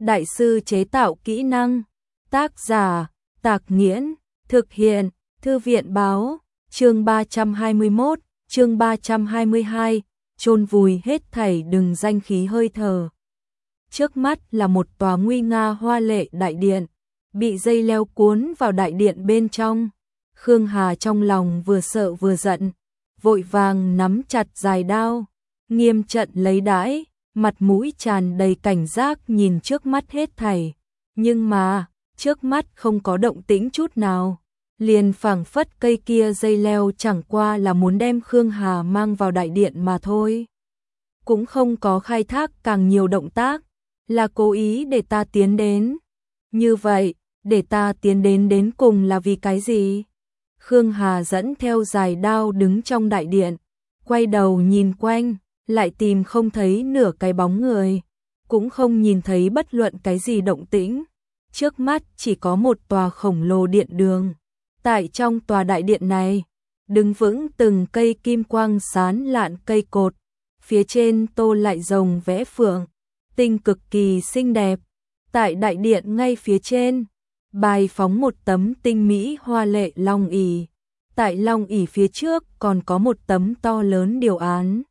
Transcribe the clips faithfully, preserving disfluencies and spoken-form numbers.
Đại sư chế tạo kỹ năng. Tác giả Tạc Nghiễn. Thực hiện Thư viện báo. Chương ba trăm hai mươi mốt, chương ba trăm hai mươi hai, chôn vùi hết thảy đừng danh khí hơi thở. Trước mắt là một tòa nguy nga hoa lệ đại điện, bị dây leo cuốn vào đại điện bên trong. Khương Hà trong lòng vừa sợ vừa giận, vội vàng nắm chặt dài đao, nghiêm trận lấy đãi, mặt mũi tràn đầy cảnh giác nhìn trước mắt hết thảy. Nhưng mà, trước mắt không có động tĩnh chút nào, liền phảng phất cây kia dây leo chẳng qua là muốn đem Khương Hà mang vào đại điện mà thôi. Cũng không có khai thác càng nhiều động tác, là cố ý để ta tiến đến. Như vậy, để ta tiến đến đến cùng là vì cái gì? Khương Hà dẫn theo dài đao đứng trong đại điện, quay đầu nhìn quanh, lại tìm không thấy nửa cái bóng người, cũng không nhìn thấy bất luận cái gì động tĩnh. Trước mắt chỉ có một tòa khổng lồ điện đường. Tại trong tòa đại điện này, đứng vững từng cây kim quang sáng lạn cây cột, phía trên tô lại rồng vẽ phượng, tinh cực kỳ xinh đẹp. Tại đại điện ngay phía trên, bài phóng một tấm tinh mỹ hoa lệ long ỷ. Tại long ỷ phía trước còn có một tấm to lớn điều án.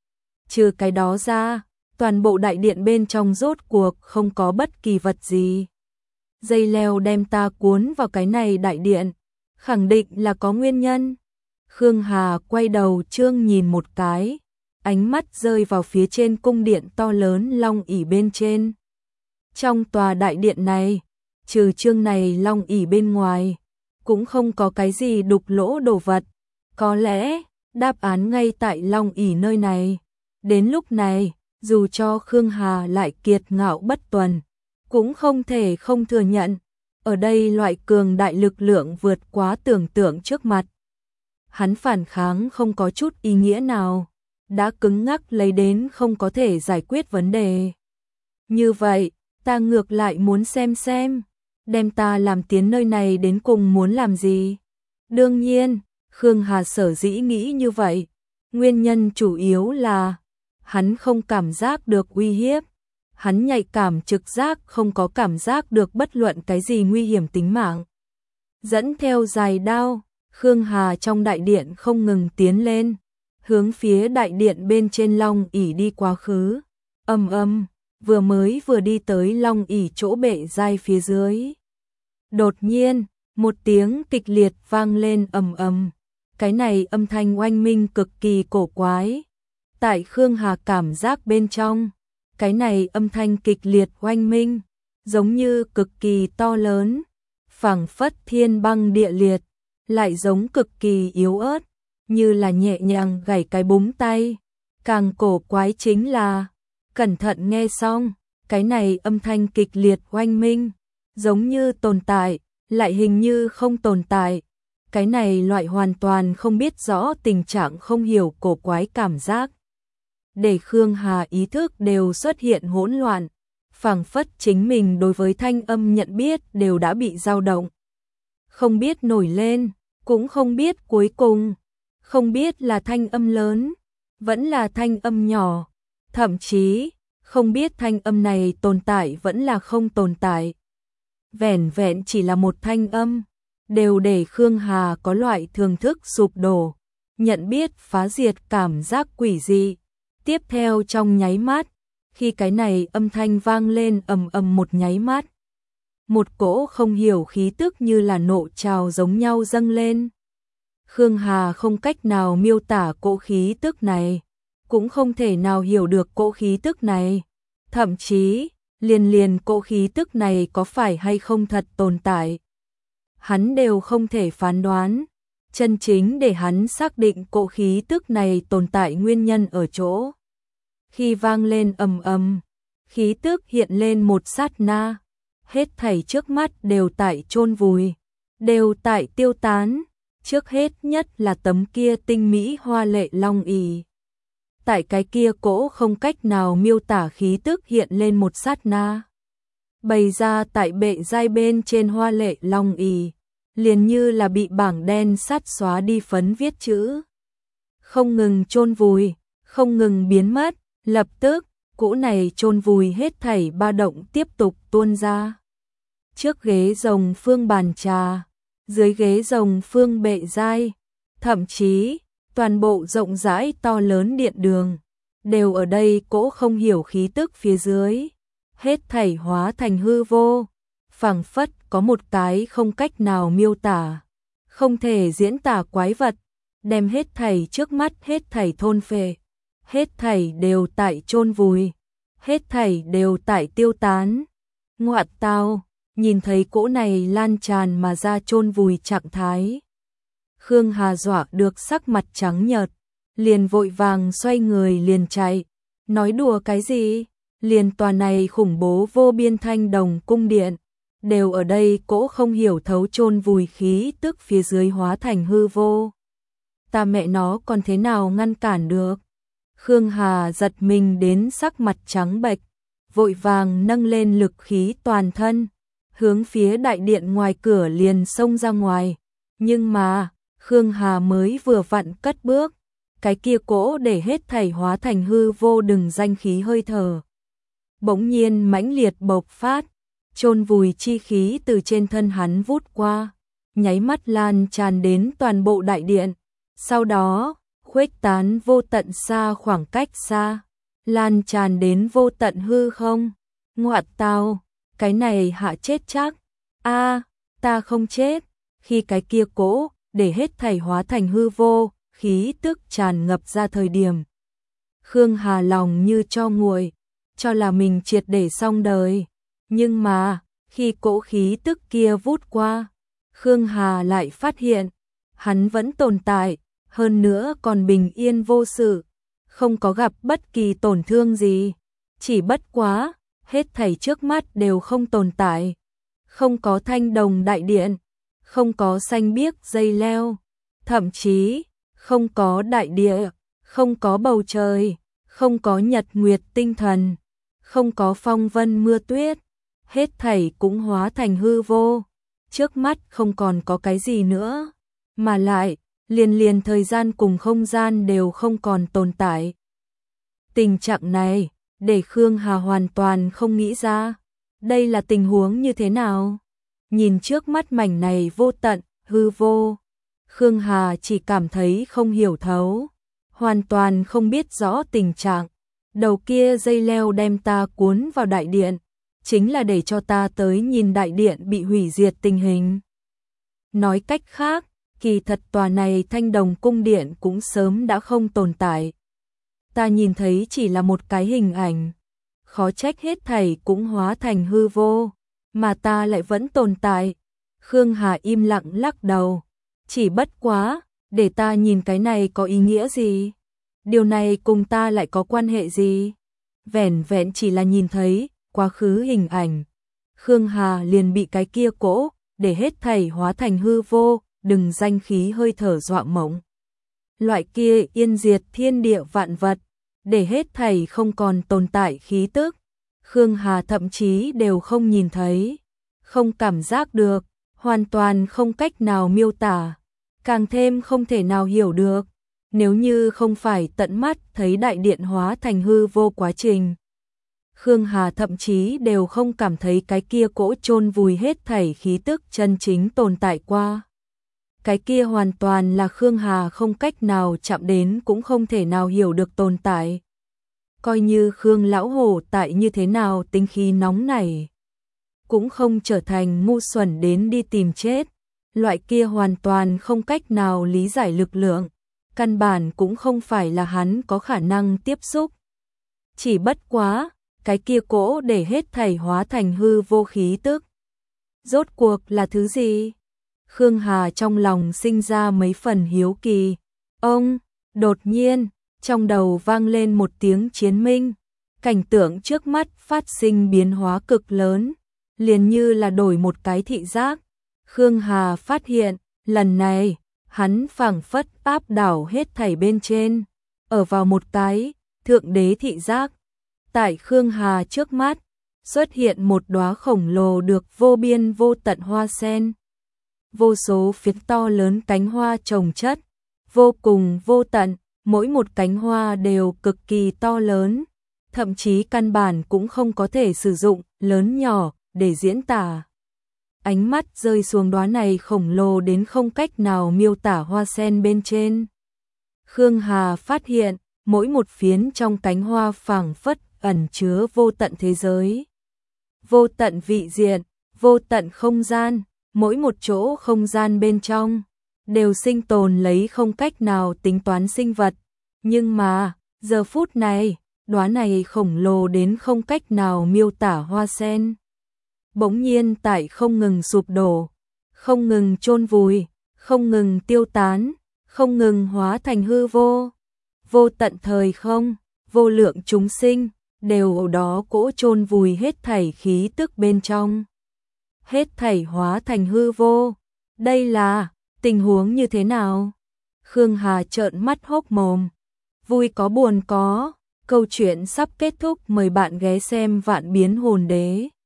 Trừ cái đó ra, toàn bộ đại điện bên trong rốt cuộc không có bất kỳ vật gì. Dây leo đem ta cuốn vào cái này đại điện, khẳng định là có nguyên nhân. Khương Hà quay đầu trương nhìn một cái, ánh mắt rơi vào phía trên cung điện to lớn long ỷ bên trên. Trong tòa đại điện này, trừ trương này long ỷ bên ngoài, cũng không có cái gì đục lỗ đồ vật. Có lẽ, đáp án ngay tại long ỷ nơi này. Đến lúc này, dù cho Khương Hà lại kiệt ngạo bất tuần, cũng không thể không thừa nhận, ở đây loại cường đại lực lượng vượt quá tưởng tượng trước mặt. Hắn phản kháng không có chút ý nghĩa nào, đã cứng ngắc lấy đến không có thể giải quyết vấn đề. Như vậy, ta ngược lại muốn xem xem, đem ta làm tiến nơi này đến cùng muốn làm gì. Đương nhiên, Khương Hà sở dĩ nghĩ như vậy, nguyên nhân chủ yếu là hắn không cảm giác được uy hiếp. Hắn nhạy cảm trực giác không có cảm giác được bất luận cái gì nguy hiểm tính mạng. Dẫn theo dài đao, Khương Hà trong đại điện không ngừng tiến lên, hướng phía đại điện bên trên long ỷ đi quá khứ. Ầm ầm, vừa mới vừa đi tới long ỷ chỗ bệ dai phía dưới. Đột nhiên, một tiếng kịch liệt vang lên ầm ầm. Cái này âm thanh oanh minh cực kỳ cổ quái. Tại Khương Hà cảm giác bên trong, cái này âm thanh kịch liệt oanh minh, giống như cực kỳ to lớn, phảng phất thiên băng địa liệt, lại giống cực kỳ yếu ớt, như là nhẹ nhàng gảy cái búng tay. Càng cổ quái chính là, cẩn thận nghe xong, cái này âm thanh kịch liệt oanh minh, giống như tồn tại, lại hình như không tồn tại. Cái này loại hoàn toàn không biết rõ tình trạng không hiểu cổ quái cảm giác, để Khương Hà ý thức đều xuất hiện hỗn loạn, phảng phất chính mình đối với thanh âm nhận biết đều đã bị dao động. Không biết nổi lên, cũng không biết cuối cùng, không biết là thanh âm lớn, vẫn là thanh âm nhỏ, thậm chí không biết thanh âm này tồn tại vẫn là không tồn tại. Vẻn vẹn chỉ là một thanh âm, đều để Khương Hà có loại thường thức sụp đổ, nhận biết phá diệt cảm giác quỷ dị. Tiếp theo trong nháy mắt, khi cái này âm thanh vang lên ầm ầm một nháy mắt, một cỗ không hiểu khí tức như là nộ trào giống nhau dâng lên. Khương Hà không cách nào miêu tả cỗ khí tức này, cũng không thể nào hiểu được cỗ khí tức này, thậm chí liền liền cỗ khí tức này có phải hay không thật tồn tại, hắn đều không thể phán đoán. Chân chính để hắn xác định cỗ khí tức này tồn tại nguyên nhân ở chỗ, khi vang lên ầm ầm, khí tức hiện lên một sát na, hết thảy trước mắt đều tại chôn vùi, đều tại tiêu tán. Trước hết nhất là tấm kia tinh mỹ hoa lệ long ỷ. Tại cái kia cỗ không cách nào miêu tả khí tức hiện lên một sát na, bày ra tại bệ dai bên trên hoa lệ long ỷ, liền như là bị bảng đen sát xóa đi phấn viết chữ, không ngừng chôn vùi, không ngừng biến mất. Lập tức, cỗ này chôn vùi hết thảy ba động tiếp tục tuôn ra. Trước ghế rồng phương bàn trà, dưới ghế rồng phương bệ giai, thậm chí toàn bộ rộng rãi to lớn điện đường, đều ở đây cỗ không hiểu khí tức phía dưới, hết thảy hóa thành hư vô, phảng phất có một cái không cách nào miêu tả, không thể diễn tả quái vật, đem hết thảy trước mắt hết thảy thôn phệ, hết thảy đều tại chôn vùi, hết thảy đều tại tiêu tán. Ngoạn tao, nhìn thấy cỗ này lan tràn mà ra chôn vùi trạng thái. Khương Hà dọa được sắc mặt trắng nhợt, liền vội vàng xoay người liền chạy, nói đùa cái gì, liền tòa này khủng bố vô biên Thanh Đồng cung điện, đều ở đây cỗ không hiểu thấu chôn vùi khí tức phía dưới hóa thành hư vô. Ta mẹ nó còn thế nào ngăn cản được? Khương Hà giật mình đến sắc mặt trắng bệch, vội vàng nâng lên lực khí toàn thân, hướng phía đại điện ngoài cửa liền xông ra ngoài. Nhưng mà, Khương Hà mới vừa vặn cất bước, cái kia cỗ để hết thảy hóa thành hư vô đừng danh khí hơi thở. Bỗng nhiên mãnh liệt bộc phát, chôn vùi chi khí từ trên thân hắn vút qua, nháy mắt lan tràn đến toàn bộ đại điện, sau đó khuếch tán vô tận xa khoảng cách xa, lan tràn đến vô tận hư không. Ngoạn tao, cái này hạ chết chắc. A, ta không chết. Khi cái kia cỗ để hết thảy hóa thành hư vô, khí tức tràn ngập ra thời điểm, Khương Hà lòng như cho nguội, cho là mình triệt để xong đời. Nhưng mà, khi cỗ khí tức kia vút qua, Khương Hà lại phát hiện, hắn vẫn tồn tại, hơn nữa còn bình yên vô sự, không có gặp bất kỳ tổn thương gì. Chỉ bất quá, hết thảy trước mắt đều không tồn tại. Không có Thanh Đồng đại điện, không có xanh biếc dây leo, thậm chí không có đại địa, không có bầu trời, không có nhật nguyệt tinh thần, không có phong vân mưa tuyết, hết thảy cũng hóa thành hư vô. Trước mắt không còn có cái gì nữa, mà lại liền liền thời gian cùng không gian đều không còn tồn tại. Tình trạng này để Khương Hà hoàn toàn không nghĩ ra, đây là tình huống như thế nào. Nhìn trước mắt mảnh này vô tận, hư vô, Khương Hà chỉ cảm thấy không hiểu thấu, hoàn toàn không biết rõ tình trạng. Đầu kia dây leo đem ta cuốn vào đại điện, chính là để cho ta tới nhìn đại điện bị hủy diệt tình hình. Nói cách khác, kỳ thật tòa này Thanh Đồng cung điện cũng sớm đã không tồn tại. Ta nhìn thấy chỉ là một cái hình ảnh, khó trách hết thảy cũng hóa thành hư vô, mà ta lại vẫn tồn tại. Khương Hà im lặng lắc đầu, chỉ bất quá, để ta nhìn cái này có ý nghĩa gì? Điều này cùng ta lại có quan hệ gì? Vẻn vẹn chỉ là nhìn thấy quá khứ hình ảnh, Khương Hà liền bị cái kia cỗ để hết thảy hóa thành hư vô, đừng danh khí hơi thở dọa mộng. Loại kia yên diệt thiên địa vạn vật, để hết thảy không còn tồn tại khí tức, Khương Hà thậm chí đều không nhìn thấy, không cảm giác được, hoàn toàn không cách nào miêu tả, càng thêm không thể nào hiểu được. Nếu như không phải tận mắt thấy đại điện hóa thành hư vô quá trình, Khương Hà thậm chí đều không cảm thấy cái kia cỗ chôn vùi hết thảy khí tức chân chính tồn tại qua. Cái kia hoàn toàn là Khương Hà không cách nào chạm đến cũng không thể nào hiểu được tồn tại. Coi như Khương lão hổ tại như thế nào tính khí nóng này, cũng không trở thành ngu xuẩn đến đi tìm chết. Loại kia hoàn toàn không cách nào lý giải lực lượng, căn bản cũng không phải là hắn có khả năng tiếp xúc. Chỉ bất quá, cái kia cỗ để hết thảy hóa thành hư vô khí tức, rốt cuộc là thứ gì? Khương Hà trong lòng sinh ra mấy phần hiếu kỳ. Ông, đột nhiên, trong đầu vang lên một tiếng chiến minh, cảnh tượng trước mắt phát sinh biến hóa cực lớn, liền như là đổi một cái thị giác. Khương Hà phát hiện, lần này, hắn phảng phất áp đảo hết thảy bên trên, ở vào một cái thượng đế thị giác. Tại Khương Hà trước mắt, xuất hiện một đóa khổng lồ được vô biên vô tận hoa sen. Vô số phiến to lớn cánh hoa chồng chất, vô cùng vô tận, mỗi một cánh hoa đều cực kỳ to lớn, thậm chí căn bản cũng không có thể sử dụng lớn nhỏ để diễn tả. Ánh mắt rơi xuống đóa này khổng lồ đến không cách nào miêu tả hoa sen bên trên. Khương Hà phát hiện, mỗi một phiến trong cánh hoa phảng phất ẩn chứa vô tận thế giới. Vô tận vị diện, vô tận không gian, mỗi một chỗ không gian bên trong đều sinh tồn lấy không cách nào tính toán sinh vật. Nhưng mà, giờ phút này, đóa này khổng lồ đến không cách nào miêu tả hoa sen bỗng nhiên tại không ngừng sụp đổ, không ngừng chôn vùi, không ngừng tiêu tán, không ngừng hóa thành hư vô. Vô tận thời không, vô lượng chúng sinh, đều ở đó cỗ chôn vùi hết thảy khí tức bên trong. Hết thảy hóa thành hư vô. Đây là tình huống như thế nào? Khương Hà trợn mắt hốc mồm. Vui có buồn có, câu chuyện sắp kết thúc, mời bạn ghé xem Vạn Biến Hồn Đế.